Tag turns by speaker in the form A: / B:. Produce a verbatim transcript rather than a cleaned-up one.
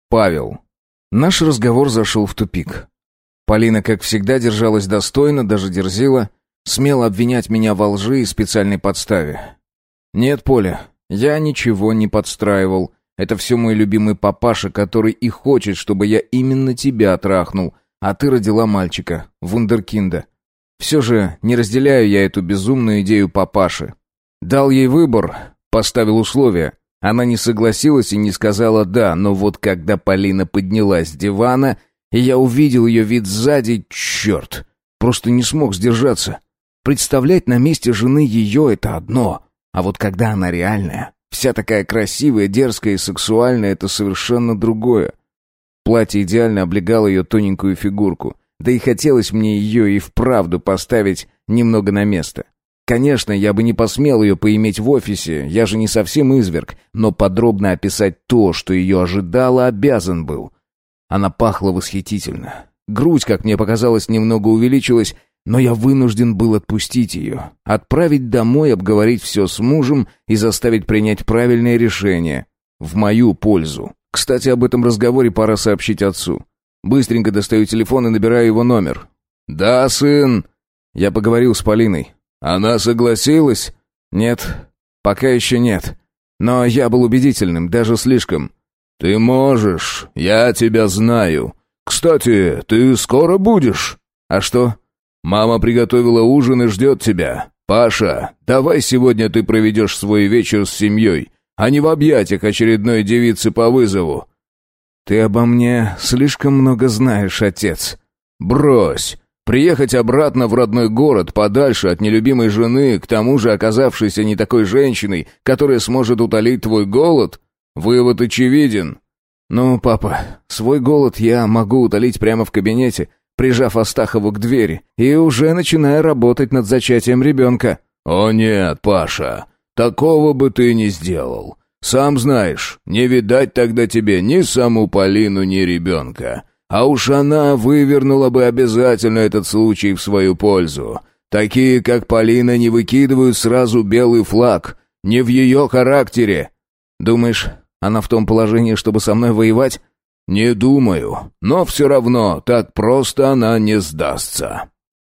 A: Павел. Наш разговор зашел в тупик. Полина, как всегда, держалась достойно, даже дерзила, смело обвинять меня во лжи и специальной подставе. Нет, Поля, я ничего не подстраивал. Это все мой любимый папаша, который и хочет, чтобы я именно тебя трахнул, а ты родила мальчика, вундеркинда. Все же не разделяю я эту безумную идею папаши. Дал ей выбор, поставил условия. Она не согласилась и не сказала «да», но вот когда Полина поднялась с дивана, и я увидел ее вид сзади, черт, просто не смог сдержаться. Представлять на месте жены ее — это одно, а вот когда она реальная, вся такая красивая, дерзкая и сексуальная — это совершенно другое. Платье идеально облегало ее тоненькую фигурку, да и хотелось мне ее и вправду поставить немного на место. Конечно, я бы не посмел ее поиметь в офисе, я же не совсем изверг, но подробно описать то, что ее ожидало, обязан был. Она пахла восхитительно. Грудь, как мне показалось, немного увеличилась, но я вынужден был отпустить ее, отправить домой, обговорить все с мужем и заставить принять правильное решение. В мою пользу. Кстати, об этом разговоре пора сообщить отцу. Быстренько достаю телефон и набираю его номер. «Да, сын!» Я поговорил с Полиной. «Она согласилась?» «Нет, пока еще нет. Но я был убедительным, даже слишком». «Ты можешь, я тебя знаю. Кстати, ты скоро будешь?» «А что?» «Мама приготовила ужин и ждет тебя. Паша, давай сегодня ты проведешь свой вечер с семьей, а не в объятиях очередной девицы по вызову». «Ты обо мне слишком много знаешь, отец». «Брось. Приехать обратно в родной город, подальше от нелюбимой жены, к тому же оказавшейся не такой женщиной, которая сможет утолить твой голод? Вывод очевиден». «Ну, папа, свой голод я могу утолить прямо в кабинете, прижав Астахову к двери, и уже начиная работать над зачатием ребенка». «О нет, Паша, такого бы ты не сделал. Сам знаешь, не видать тогда тебе ни саму Полину, ни ребенка. А уж она вывернула бы обязательно этот случай в свою пользу. Такие, как Полина, не выкидывают сразу белый флаг. Не в ее характере». «Думаешь, она в том положении, чтобы со мной воевать?» «Не думаю, но все равно так просто она не сдастся».